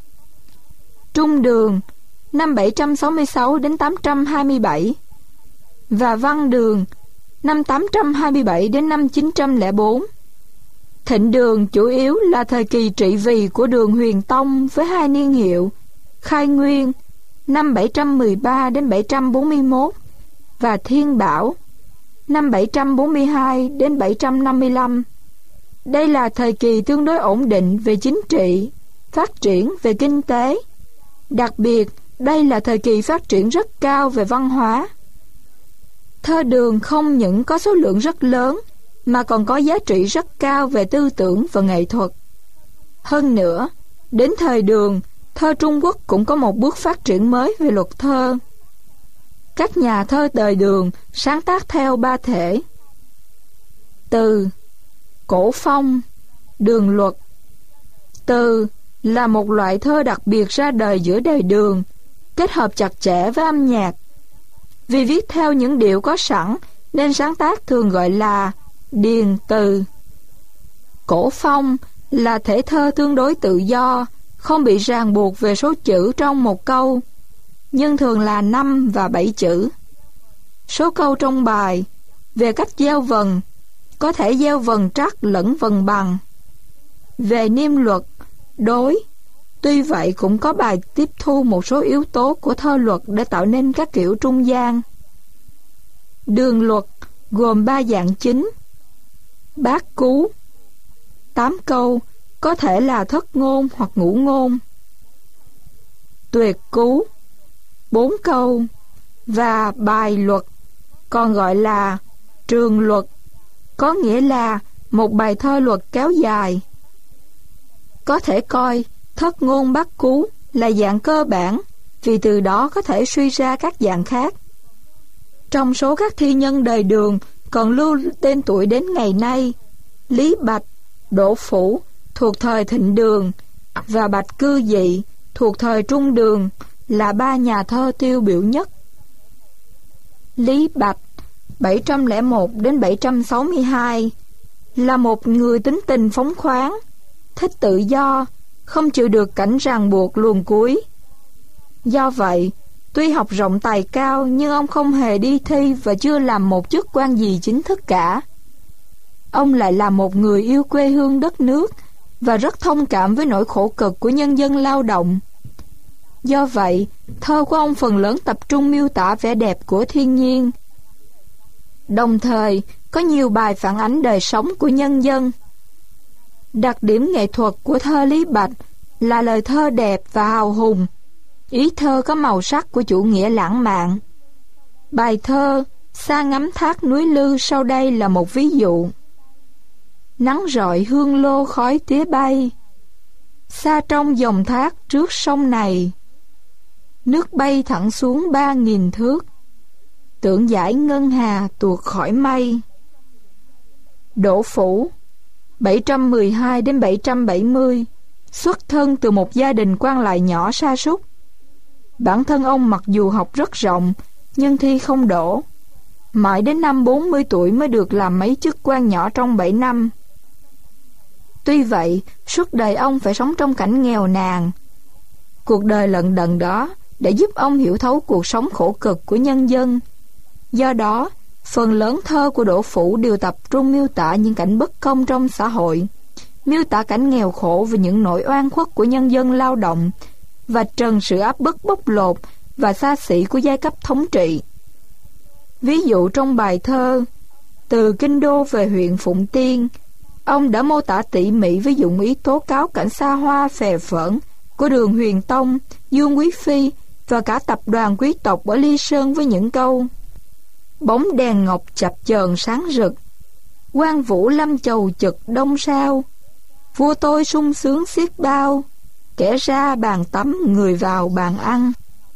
Trung Đường năm 766 đến 827 và Văn Đường năm 827 đến năm 904. Thịnh Đường chủ yếu là thời kỳ trị vì của Đường Huyền Tông với 2 niên hiệu Khai Nguyên năm 713 đến 741 và Thiên Bảo năm 742 đến 755. Đây là thời kỳ tương đối ổn định về chính trị, phát triển về kinh tế. Đặc biệt, đây là thời kỳ phát triển rất cao về văn hóa. Thơ Đường không những có số lượng rất lớn, mà còn có giá trị rất cao về tư tưởng và nghệ thuật. Hơn nữa, đến thời Đường, thơ Trung Quốc cũng có một bước phát triển mới về luật thơ. Các nhà thơ đời Đường sáng tác theo 3 thể: từ, cổ phong, đường luật. Từ là một loại thơ đặc biệt ra đời giữa đời Đường, kết hợp chặt chẽ với âm nhạc. Vì viết theo những điệu có sẵn nên sáng tác thường gọi là điền từ. Cổ phong là thể thơ tương đối tự do, không bị ràng buộc về số chữ trong một câu, nhưng thường là 5 và 7 chữ. Số câu trong bài về cách gieo vần có thể gieo vần trắc lẫn vần bằng. Về niêm luật, đối, tuy vậy cũng có bài tiếp thu một số yếu tố của thơ luật để tạo nên các kiểu trung gian. Đường luật gồm 3 dạng chính: bát cú, 8 câu, có thể là thất ngôn hoặc ngũ ngôn; tuyệt cú, 4 câu; và bài luật, còn gọi là trường luật, có nghĩa là một bài thơ luật kéo dài. Có thể coi thất ngôn bát cú là dạng cơ bản, vì từ đó có thể suy ra các dạng khác. Trong số các thi nhân đời Đường còn lưu tên tuổi đến ngày nay: Lý Bạch, Đỗ Phủ thuộc thời Thịnh Đường và Bạch Cư Dị thuộc thời Trung Đường là 3 nhà thơ tiêu biểu nhất. Lý Bạch 701 đến 762 là một người tính tình phóng khoáng, thích tự do, không chịu được cảnh ràng buộc luồn cuối. Do vậy, tuy học rộng tài cao nhưng ông không hề đi thi và chưa làm một chức quan gì chính thức cả. Ông lại là một người yêu quê hương đất nước và rất thông cảm với nỗi khổ cực của nhân dân lao động. Do vậy, thơ của ông phần lớn tập trung miêu tả vẻ đẹp của thiên nhiên. Đồng thời, có nhiều bài phản ánh đời sống của nhân dân. Đặc điểm nghệ thuật của thơ Lý Bạch là lời thơ đẹp và hào hùng. Ý thơ có màu sắc của chủ nghĩa lãng mạn. Bài thơ Xa ngắm thác núi Lư sau đây là một ví dụ. Nắng rọi hương lô khói tía bay, xa trong dòng thác trước sông này, nước bay thẳng xuống 3.000 thước, tưởng dải ngân hà tuột khỏi mây. Đỗ Phủ 712 đến 770 xuất thân từ một gia đình quan lại nhỏ sa sút. Bản thân ông mặc dù học rất rộng nhưng thi không đỗ. Mãi đến năm 40 tuổi mới được làm mấy chức quan nhỏ trong 7 năm. Tuy vậy, suốt đời ông phải sống trong cảnh nghèo nàn. Cuộc đời lận đận đó đã giúp ông hiểu thấu cuộc sống khổ cực của nhân dân. Do đó, phần lớn thơ của Đỗ Phủ đều tập trung miêu tả những cảnh bất công trong xã hội, miêu tả cảnh nghèo khổ và những nỗi oan khuất của nhân dân lao động, và trần sự áp bức bóc lột và xa xỉ của giai cấp thống trị. Ví dụ trong bài thơ Từ Kinh Đô về huyện Phụng Tiên, ông đã mô tả tỉ mỉ với dụng ý tố cáo cảnh xa hoa phè phỡn của Đường Huyền Tông, Dương Quý Phi và cả tập đoàn quý tộc ở Ly Sơn với những câu: bóng đèn ngọc chập chờn sáng rực, quan vũ lâm chầu chực đông sao, vua tôi sung sướng xiết bao, kẻ ra bàn tắm người vào bàn ăn.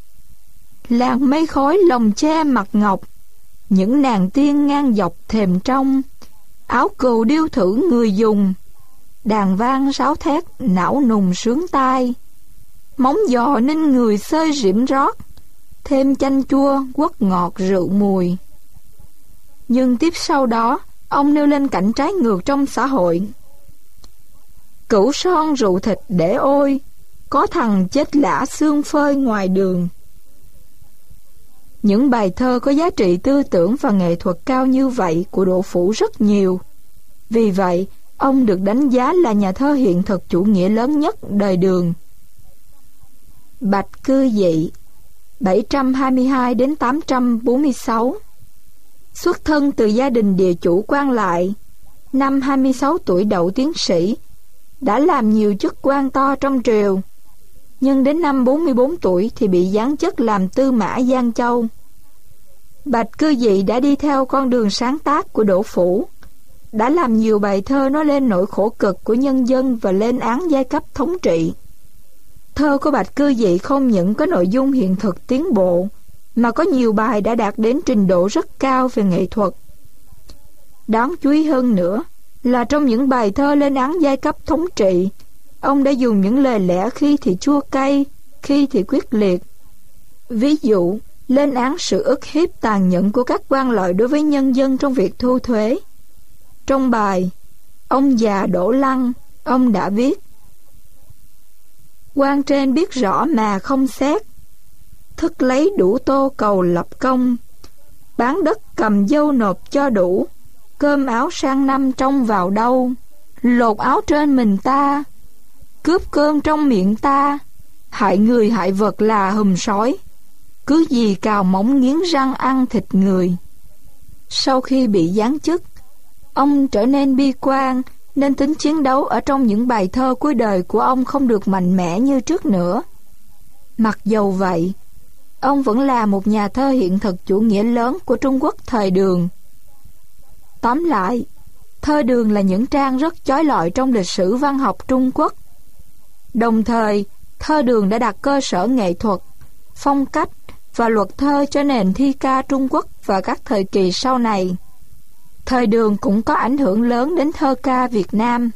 Làng mây khói lồng che mặt ngọc, những nàng tiên ngang dọc thềm trong, áo cừu điêu thử người dùng, đàn vang sáo thét não nùng sướng tai, móng giò ninh người xơi rỉm rót, thêm chanh chua quất ngọt rượu mùi. Nhưng tiếp sau đó, ông nêu lên cảnh trái ngược trong xã hội. Cửu son rượu thịt để ôi, có thằng chết lả xương phơi ngoài đường. Những bài thơ có giá trị tư tưởng và nghệ thuật cao như vậy của Đỗ Phủ rất nhiều. Vì vậy, ông được đánh giá là nhà thơ hiện thực chủ nghĩa lớn nhất đời Đường. Bạch Cư Dị 722 đến 846. Xuất thân từ gia đình địa chủ quan lại, năm 26 tuổi đậu tiến sĩ, đã làm nhiều chức quan to trong triều, nhưng đến năm 44 tuổi thì bị giáng chức làm tư mã Giang Châu. Bạch Cư Dị đã đi theo con đường sáng tác của Đỗ Phủ, đã làm nhiều bài thơ nói lên nỗi khổ cực của nhân dân và lên án giai cấp thống trị. Thơ của Bạch Cư Dị không những có nội dung hiện thực tiến bộ, mà có nhiều bài đã đạt đến trình độ rất cao về nghệ thuật. Đáng chú ý hơn nữa là trong những bài thơ lên án giai cấp thống trị, ông đã dùng những lời lẽ khi thì chua cay, khi thì quyết liệt. Ví dụ, lên án sự ức hiếp tàn nhẫn của các quan lợi đối với nhân dân trong việc thu thuế. Trong bài Ông già Đỗ Lăng, ông đã viết: quan trên biết rõ mà không xét, thức lấy đủ tô cầu lập công, bán đất cầm dâu nộp cho đủ, cơm áo sang năm trông vào đâu, lột áo trên mình ta, cướp cơm trong miệng ta, hại người hại vật là hùm sói, cứ gì cào móng nghiến răng ăn thịt người. Sau khi bị giáng chức, ông trở nên bi quan, nên tính chiến đấu ở trong những bài thơ cuối đời của ông không được mạnh mẽ như trước nữa. Mặc dầu vậy, ông vẫn là một nhà thơ hiện thực chủ nghĩa lớn của Trung Quốc thời Đường. Tóm lại, thơ Đường là những trang rất chói lọi trong lịch sử văn học Trung Quốc. Đồng thời, thơ Đường đã đặt cơ sở nghệ thuật, phong cách và luật thơ cho nền thi ca Trung Quốc và các thời kỳ sau này. Thời Đường cũng có ảnh hưởng lớn đến thơ ca Việt Nam.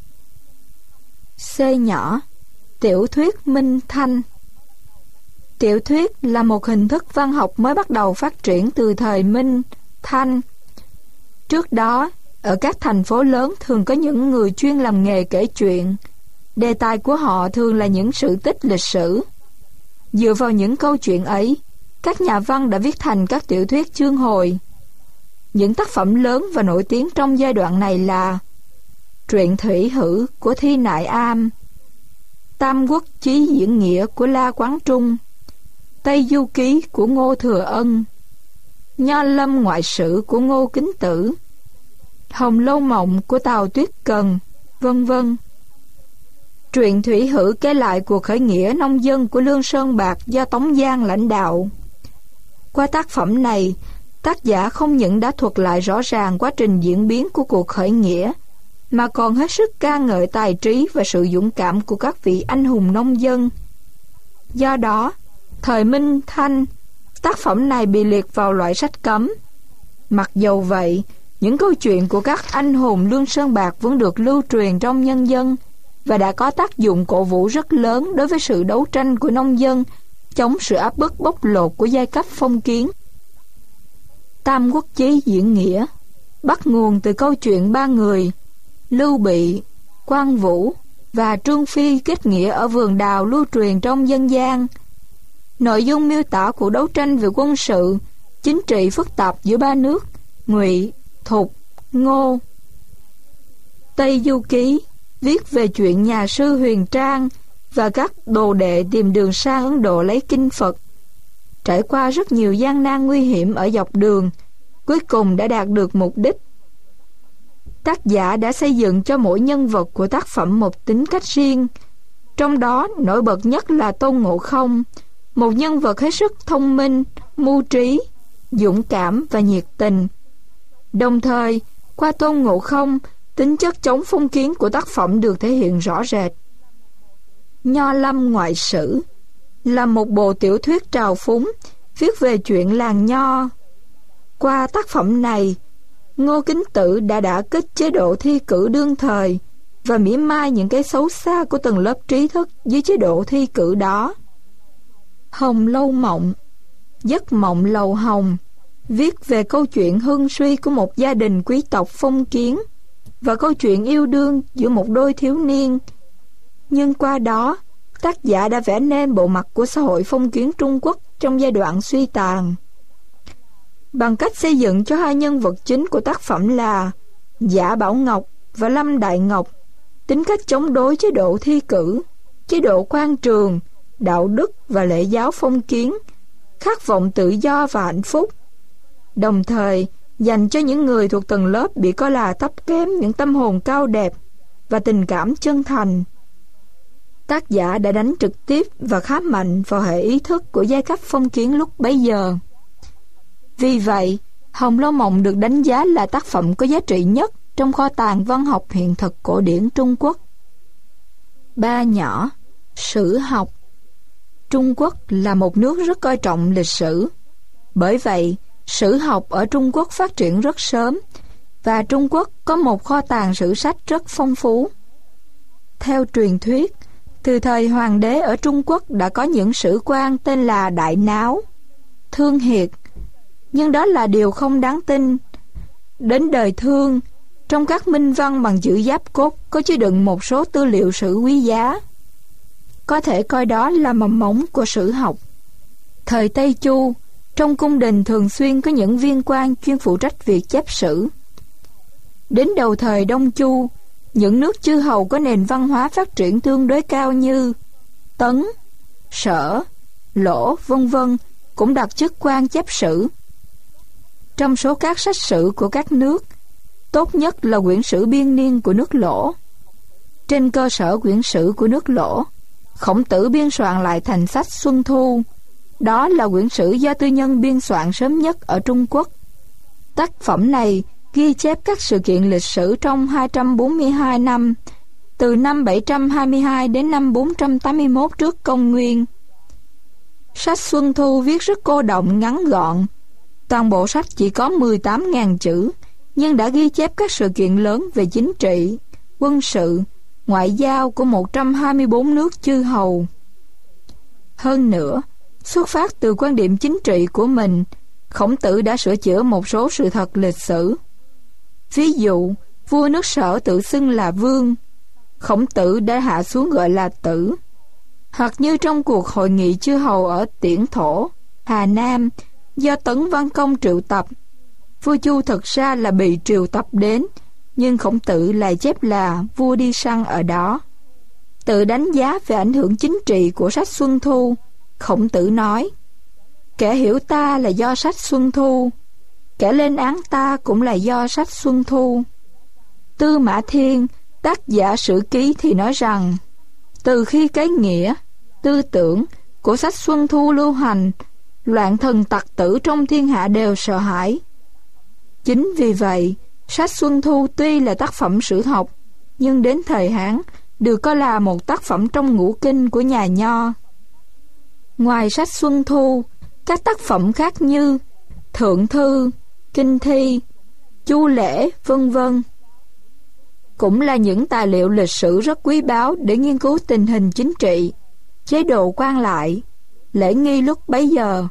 C nhỏ, tiểu thuyết Minh Thanh. Tiểu thuyết là một hình thức văn học mới bắt đầu phát triển từ thời Minh, Thanh. Trước đó, ở các thành phố lớn thường có những người chuyên làm nghề kể chuyện. Đề tài của họ thường là những sự tích lịch sử. Dựa vào những câu chuyện ấy, các nhà văn đã viết thành các tiểu thuyết chương hồi. Những tác phẩm lớn và nổi tiếng trong giai đoạn này là Truyện Thủy Hử của Thi Nại Am, Tam Quốc Chí Diễn Nghĩa của La Quán Trung, Tây Du Ký của Ngô Thừa Ân, Nho Lâm Ngoại Sử của Ngô Kính Tử, Hồng Lâu Mộng của Tào Tuyết Cần, vân vân. Truyện Thủy Hử kể lại cuộc khởi nghĩa nông dân của Lương Sơn Bạc do Tống Giang lãnh đạo. Qua tác phẩm này, tác giả không những đã thuật lại rõ ràng quá trình diễn biến của cuộc khởi nghĩa, mà còn hết sức ca ngợi tài trí và sự dũng cảm của các vị anh hùng nông dân. Do đó, thời Minh Thanh, tác phẩm này bị liệt vào loại sách cấm. Mặc dầu vậy, những câu chuyện của các anh hùng Lương Sơn Bạc vẫn được lưu truyền trong nhân dân và đã có tác dụng cổ vũ rất lớn đối với sự đấu tranh của nông dân chống sự áp bức bóc lột của giai cấp phong kiến. Tam Quốc Chí Diễn Nghĩa bắt nguồn từ câu chuyện ba người Lưu Bị, Quan Vũ và Trương Phi kết nghĩa ở vườn đào lưu truyền trong dân gian. Nội dung miêu tả cuộc đấu tranh về quân sự, chính trị phức tạp giữa ba nước Ngụy, Thục, Ngô. Tây Du Ký viết về chuyện nhà sư Huyền Trang và các đồ đệ tìm đường sang Ấn Độ lấy kinh Phật. Trải qua rất nhiều gian nan nguy hiểm ở dọc đường, cuối cùng đã đạt được mục đích. Tác giả đã xây dựng cho mỗi nhân vật của tác phẩm một tính cách riêng, trong đó nổi bật nhất là Tôn Ngộ Không, một nhân vật hết sức thông minh, mưu trí, dũng cảm và nhiệt tình. Đồng thời, qua Tôn Ngộ Không, tính chất chống phong kiến của tác phẩm được thể hiện rõ rệt. Nho Lâm Ngoại Sử là một bộ tiểu thuyết trào phúng viết về chuyện làng Nho. Qua tác phẩm này, Ngô Kính Tử đã đả kích chế độ thi cử đương thời và mỉa mai những cái xấu xa của tầng lớp trí thức dưới chế độ thi cử đó. Hồng Lâu Mộng, Giấc mộng lầu hồng, viết về câu chuyện hưng suy của một gia đình quý tộc phong kiến và câu chuyện yêu đương giữa một đôi thiếu niên. Nhưng qua đó, tác giả đã vẽ nên bộ mặt của xã hội phong kiến Trung Quốc trong giai đoạn suy tàn. Bằng cách xây dựng cho hai nhân vật chính của tác phẩm là Giả Bảo Ngọc và Lâm Đại Ngọc tính cách chống đối chế độ thi cử, chế độ quan trường, đạo đức và lễ giáo phong kiến, khát vọng tự do và hạnh phúc, đồng thời dành cho những người thuộc tầng lớp bị coi là thấp kém những tâm hồn cao đẹp và tình cảm chân thành. Tác giả đã đánh trực tiếp và khá mạnh vào hệ ý thức của giai cấp phong kiến lúc bấy giờ. Vì vậy, Hồng Lâu Mộng được đánh giá là tác phẩm có giá trị nhất trong kho tàng văn học hiện thực cổ điển Trung Quốc. Ba nhỏ, sử học. Trung Quốc là một nước rất coi trọng lịch sử. Bởi vậy, sử học ở Trung Quốc phát triển rất sớm, và Trung Quốc có một kho tàng sử sách rất phong phú. Theo truyền thuyết, từ thời hoàng đế ở Trung Quốc đã có những sử quan tên là Đại Náo, Thương Hiệt, nhưng đó là điều không đáng tin. Đến đời Thương, trong các minh văn bằng chữ giáp cốt có chứa đựng một số tư liệu sử quý giá. Có thể coi đó là mầm mống của sử học. Thời Tây Chu, trong cung đình thường xuyên có những viên quan chuyên phụ trách việc chép sử. Đến đầu thời Đông Chu, những nước chư hầu có nền văn hóa phát triển tương đối cao như Tấn, Sở, Lỗ, vân vân cũng đặt chức quan chép sử. Trong số các sách sử của các nước, tốt nhất là quyển sử biên niên của nước Lỗ. Trên cơ sở quyển sử của nước Lỗ, Khổng Tử biên soạn lại thành sách Xuân Thu. Đó là quyển sử do tư nhân biên soạn sớm nhất ở Trung Quốc. Tác phẩm này ghi chép các sự kiện lịch sử trong 242 năm, từ năm 722 đến năm 481 trước công nguyên. Sách Xuân Thu viết rất cô đọng ngắn gọn. Toàn bộ sách chỉ có 18.000 chữ, nhưng đã ghi chép các sự kiện lớn về chính trị, quân sự, ngoại giao của 124 nước chư hầu. Hơn nữa, xuất phát từ quan điểm chính trị của mình, Khổng Tử đã sửa chữa một số sự thật lịch sử. Ví dụ, vua nước Sở tự xưng là vương, Khổng Tử đã hạ xuống gọi là tử. Hoặc như trong cuộc hội nghị chư hầu ở Tiễn Thổ, Hà Nam, do Tấn Văn Công triệu tập, vua Chu thực ra là bị triệu tập đến, nhưng Khổng Tử lại chép là vua đi săn ở đó. Tự đánh giá về ảnh hưởng chính trị của sách Xuân Thu, Khổng Tử nói: kẻ hiểu ta là do sách Xuân Thu, kẻ lên án ta cũng là do sách Xuân Thu. Tư Mã Thiên, tác giả sử ký thì nói rằng, từ khi cái nghĩa, tư tưởng của sách Xuân Thu lưu hành, loạn thần tặc tử trong thiên hạ đều sợ hãi. Chính vì vậy, sách Xuân Thu tuy là tác phẩm sử học, nhưng đến thời Hán được coi là một tác phẩm trong ngũ kinh của nhà Nho. Ngoài sách Xuân Thu, các tác phẩm khác như Thượng Thư, Kinh Thi, Chu Lễ, vân vân cũng là những tài liệu lịch sử rất quý báu để nghiên cứu tình hình chính trị, chế độ quan lại, lễ nghi lúc bấy giờ.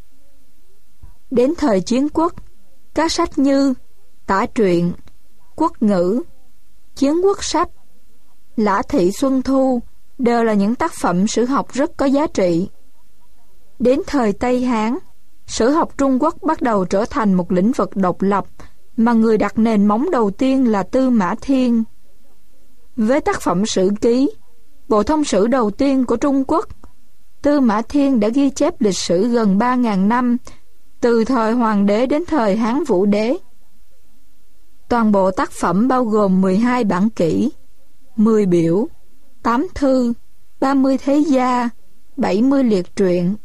Đến thời Chiến Quốc, các sách như Tả Truyện, Quốc Ngữ, Chiến Quốc Sách, Lã Thị Xuân Thu đều là những tác phẩm sử học rất có giá trị. Đến thời Tây Hán, sử học Trung Quốc bắt đầu trở thành một lĩnh vực độc lập mà người đặt nền móng đầu tiên là Tư Mã Thiên. Với tác phẩm sử ký, bộ thông sử đầu tiên của Trung Quốc, Tư Mã Thiên đã ghi chép lịch sử gần 3.000 năm, từ thời Hoàng đế đến thời Hán Vũ đế. Toàn bộ tác phẩm bao gồm 12 bản kỷ, 10 biểu, 8 thư, 30 thế gia, 70 liệt truyện.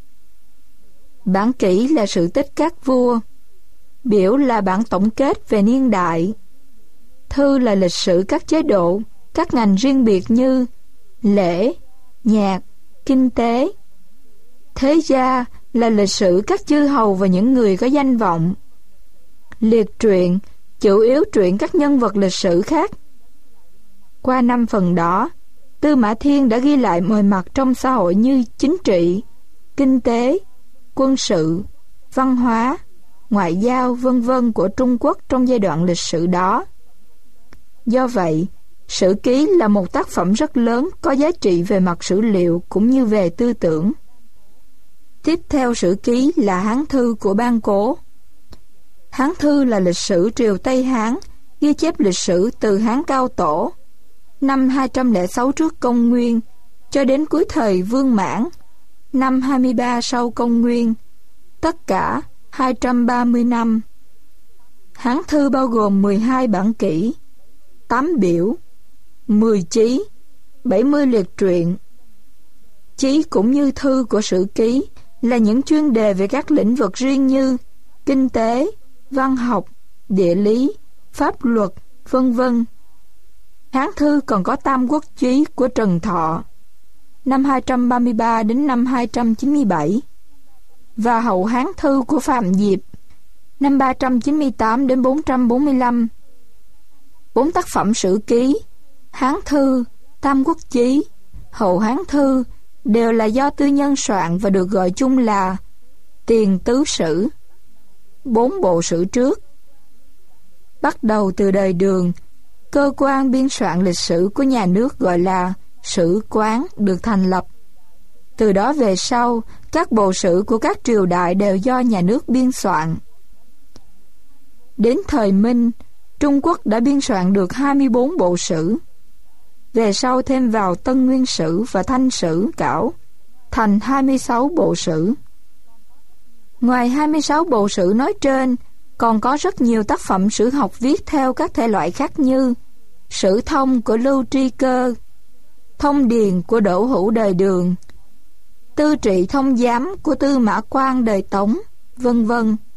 Bản kỷ là sự tích các vua, biểu là bản tổng kết về niên đại, thư là lịch sử các chế độ, các ngành riêng biệt như lễ, nhạc, kinh tế. Thế gia là lịch sử các chư hầu và những người có danh vọng. Liệt truyện chủ yếu truyện các nhân vật lịch sử khác. Qua 5 phần đó, Tư Mã Thiên đã ghi lại mọi mặt trong xã hội như chính trị, kinh tế, quân sự, văn hóa, ngoại giao v.v. của Trung Quốc trong giai đoạn lịch sử đó. Do vậy, Sử Ký là một tác phẩm rất lớn có giá trị về mặt sử liệu cũng như về tư tưởng. Tiếp theo Sử Ký là Hán Thư của Ban Cố. Hán Thư là lịch sử triều Tây Hán, ghi chép lịch sử từ Hán Cao Tổ, năm 206 trước Công Nguyên, cho đến cuối thời Vương Mãn, năm 23 sau Công Nguyên, tất cả 230 năm. Hán Thư bao gồm 12 bản kỷ, 8 biểu, 10 chí, 70 liệt truyện. Chí cũng như thư của Sử Ký là những chuyên đề về các lĩnh vực riêng như kinh tế, văn học, địa lý, pháp luật, v.v. Hán Thư còn có Tam Quốc Chí của Trần Thọ, năm 233 đến năm 297, và Hậu Hán Thư của Phạm Diệp, năm 398 đến 445. 4 tác phẩm Sử Ký, Hán Thư, Tam Quốc Chí, Hậu Hán Thư đều là do tư nhân soạn và được gọi chung là Tiền Tứ Sử. 4 bộ sử trước. Bắt đầu từ đời Đường, cơ quan biên soạn lịch sử của nhà nước gọi là Sử Quán được thành lập. Từ đó về sau, các bộ sử của các triều đại đều do nhà nước biên soạn. Đến thời Minh, Trung Quốc đã biên soạn được 24 bộ sử. Về sau thêm vào Tân Nguyên Sử và Thanh Sử Cảo, thành 26 bộ sử. Ngoài 26 bộ sử nói trên, còn có rất nhiều tác phẩm sử học viết theo các thể loại khác như Sử Thông của Lưu Tri Cơ, Thông Điền của Đỗ Hữu đời Đường, Tư Trị Thông Giám của Tư Mã Quan đời Tống, v.v.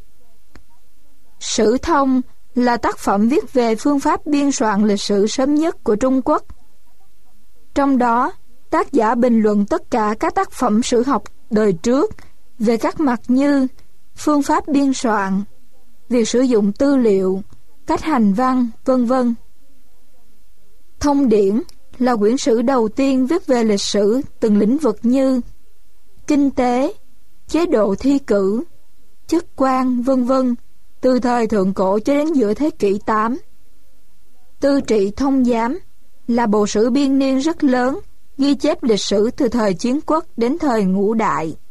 Sử Thông là tác phẩm viết về phương pháp biên soạn lịch sử sớm nhất của Trung Quốc. Trong đó, tác giả bình luận tất cả các tác phẩm sử học đời trước về các mặt như phương pháp biên soạn, việc sử dụng tư liệu, cách hành văn, v.v. Thông Điển là quyển sử đầu tiên viết về lịch sử từng lĩnh vực như kinh tế, chế độ thi cử, chức quan, v.v. từ thời thượng cổ cho đến giữa thế kỷ 8. Tư Trị Thông Giám là bộ sử biên niên rất lớn, ghi chép lịch sử từ thời Chiến Quốc đến thời Ngũ Đại.